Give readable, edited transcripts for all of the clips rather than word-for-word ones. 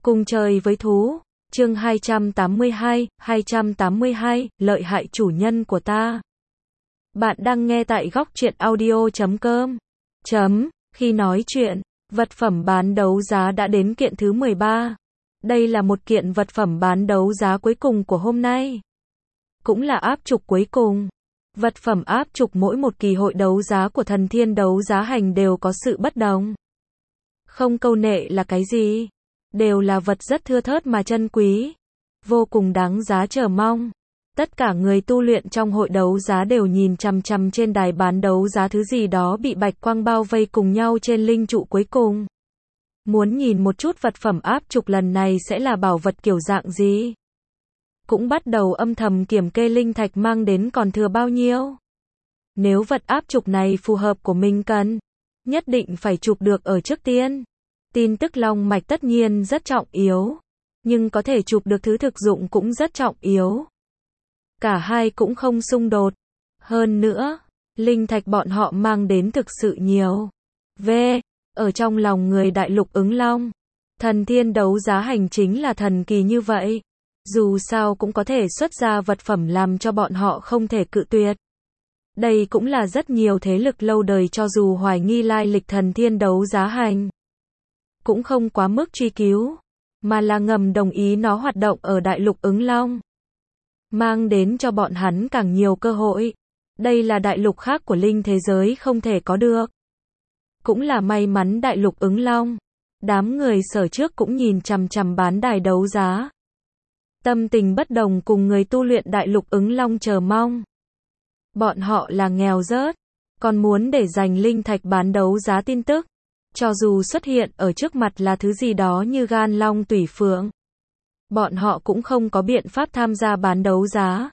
Cùng trời với thú. Chương 282, lợi hại chủ nhân của ta. Bạn đang nghe tại góc truyện audio.com. Khi nói chuyện, vật phẩm bán đấu giá đã đến kiện thứ 13. Đây là một kiện vật phẩm bán đấu giá cuối cùng của hôm nay. Cũng là áp trục cuối cùng. Vật phẩm áp trục mỗi một kỳ hội đấu giá của Thần Thiên đấu giá hành đều có sự bất đồng. Không câu nệ là cái gì? Đều là vật rất thưa thớt mà chân quý. Vô cùng đáng giá chờ mong. Tất cả người tu luyện trong hội đấu giá đều nhìn chằm chằm trên đài bán đấu giá thứ gì đó bị bạch quang bao vây cùng nhau trên linh trụ cuối cùng. Muốn nhìn một chút vật phẩm áp trục lần này sẽ là bảo vật kiểu dạng gì? Cũng bắt đầu âm thầm kiểm kê linh thạch mang đến còn thừa bao nhiêu. Nếu vật áp trục này phù hợp của mình cần, nhất định phải chụp được ở trước tiên. Tin tức long mạch tất nhiên rất trọng yếu, nhưng có thể chụp được thứ thực dụng cũng rất trọng yếu. Cả hai cũng không xung đột. Hơn nữa, linh thạch bọn họ mang đến thực sự nhiều. Ở trong lòng người đại lục ứng long, Thần Thiên đấu giá hành chính là thần kỳ như vậy. Dù sao cũng có thể xuất ra vật phẩm làm cho bọn họ không thể cự tuyệt. Đây cũng là rất nhiều thế lực lâu đời cho dù hoài nghi lai lịch Thần Thiên đấu giá hành, cũng không quá mức truy cứu, mà là ngầm đồng ý nó hoạt động ở đại lục ứng long. Mang đến cho bọn hắn càng nhiều cơ hội. Đây là đại lục khác của linh thế giới không thể có được. Cũng là may mắn đại lục ứng long. Đám người sở trước cũng nhìn chằm chằm bán đài đấu giá. Tâm tình bất đồng cùng người tu luyện đại lục ứng long chờ mong. Bọn họ là nghèo rớt, còn muốn để dành linh thạch bán đấu giá tin tức. Cho dù xuất hiện ở trước mặt là thứ gì đó như gan long tủy phượng, bọn họ cũng không có biện pháp tham gia bán đấu giá.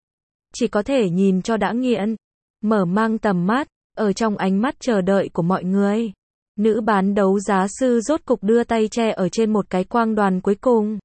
Chỉ có thể nhìn cho đã nghiện, mở mang tầm mắt, ở trong ánh mắt chờ đợi của mọi người. Nữ bán đấu giá sư rốt cục đưa tay che ở trên một cái quang đoàn cuối cùng.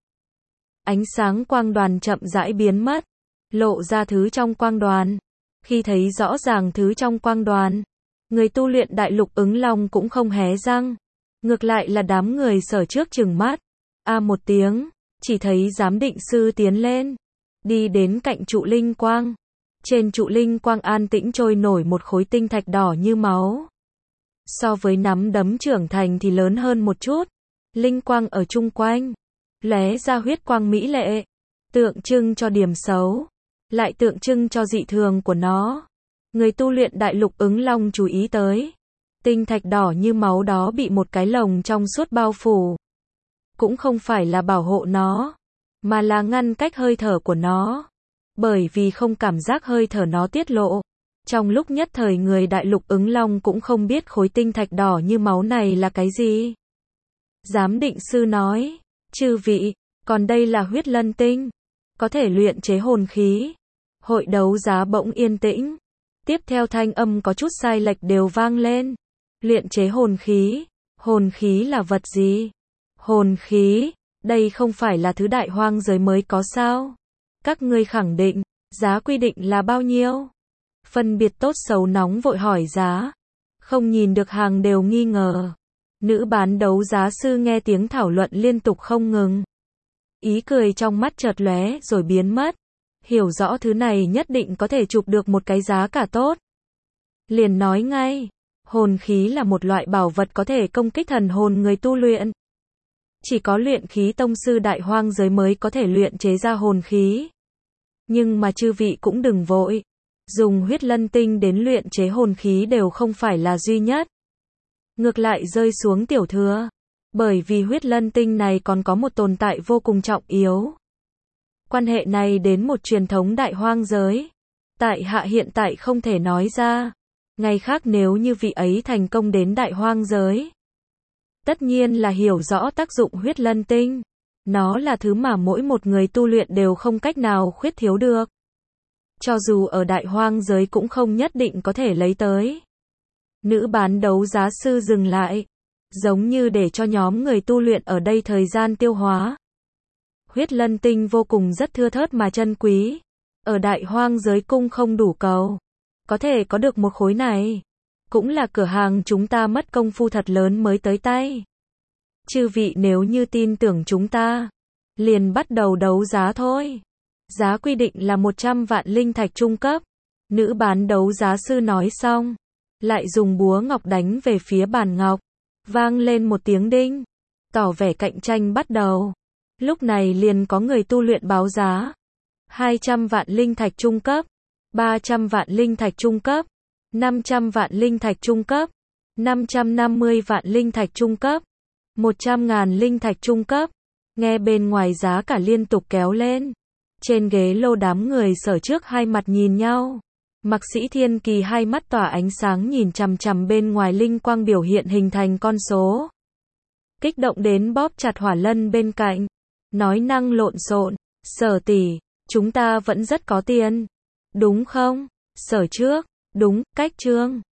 Ánh sáng quang đoàn chậm rãi biến mất, lộ ra thứ trong quang đoàn. Khi thấy rõ ràng thứ trong quang đoàn, người tu luyện đại lục ứng long cũng không hé răng. Ngược lại là đám người sở trước trừng mắt. Một tiếng, chỉ thấy giám định sư tiến lên, đi đến cạnh trụ linh quang. Trên trụ linh quang an tĩnh trôi nổi một khối tinh thạch đỏ như máu. So với nắm đấm trưởng thành thì lớn hơn một chút. Linh quang ở chung quanh lóe ra huyết quang mỹ lệ, tượng trưng cho điểm xấu, lại tượng trưng cho dị thường của nó. Người tu luyện đại lục ứng long chú ý tới. Tinh thạch đỏ như máu đó bị một cái lồng trong suốt bao phủ. Cũng không phải là bảo hộ nó, mà là ngăn cách hơi thở của nó. Bởi vì không cảm giác hơi thở nó tiết lộ. Trong lúc nhất thời người đại lục ứng long cũng không biết khối tinh thạch đỏ như máu này là cái gì. Giám định sư nói, chư vị, còn đây là huyết lân tinh, có thể luyện chế hồn khí. Hội đấu giá bỗng yên tĩnh. Tiếp theo thanh âm có chút sai lệch đều vang lên. Luyện chế hồn khí là vật gì? Hồn khí, đây không phải là thứ đại hoang giới mới có sao? Các ngươi khẳng định, giá quy định là bao nhiêu? Phân biệt tốt xấu nóng vội hỏi giá. Không nhìn được hàng đều nghi ngờ. Nữ bán đấu giá sư nghe tiếng thảo luận liên tục không ngừng. Ý cười trong mắt chợt lóe rồi biến mất. Hiểu rõ thứ này nhất định có thể chụp được một cái giá cả tốt. Liền nói ngay, hồn khí là một loại bảo vật có thể công kích thần hồn người tu luyện. Chỉ có luyện khí tông sư đại hoang giới mới có thể luyện chế ra hồn khí. Nhưng mà chư vị cũng đừng vội. Dùng huyết lân tinh đến luyện chế hồn khí đều không phải là duy nhất. Ngược lại rơi xuống tiểu thừa. Bởi vì huyết lân tinh này còn có một tồn tại vô cùng trọng yếu. Quan hệ này đến một truyền thống đại hoang giới. Tại hạ hiện tại không thể nói ra. Ngày khác nếu như vị ấy thành công đến đại hoang giới, tất nhiên là hiểu rõ tác dụng huyết lân tinh. Nó là thứ mà mỗi một người tu luyện đều không cách nào khuyết thiếu được. Cho dù ở đại hoang giới cũng không nhất định có thể lấy tới. Nữ bán đấu giá sư dừng lại, giống như để cho nhóm người tu luyện ở đây thời gian tiêu hóa. Huyết lân tinh vô cùng rất thưa thớt mà chân quý. Ở đại hoang giới cung không đủ cầu. Có thể có được một khối này. Cũng là cửa hàng chúng ta mất công phu thật lớn mới tới tay. Chư vị nếu như tin tưởng chúng ta, liền bắt đầu đấu giá thôi. Giá quy định là 100 vạn linh thạch trung cấp. Nữ bán đấu giá sư nói xong, lại dùng búa ngọc đánh về phía bàn ngọc. Vang lên một tiếng đinh, tỏ vẻ cạnh tranh bắt đầu. Lúc này liền có người tu luyện báo giá. 200 vạn linh thạch trung cấp, 300 vạn linh thạch trung cấp, 500 vạn linh thạch trung cấp, 550 vạn linh thạch trung cấp, 100.000 linh thạch trung cấp. Nghe bên ngoài giá cả liên tục kéo lên. Trên ghế lô đám người sở trước hai mặt nhìn nhau. Mạc Sĩ Thiên Kỳ hai mắt tỏa ánh sáng nhìn chằm chằm bên ngoài linh quang biểu hiện hình thành con số. Kích động đến bóp chặt Hỏa Lân bên cạnh. Nói năng lộn xộn, Sở tỷ, chúng ta vẫn rất có tiền. Đúng không? Sở trước, đúng, cách trương.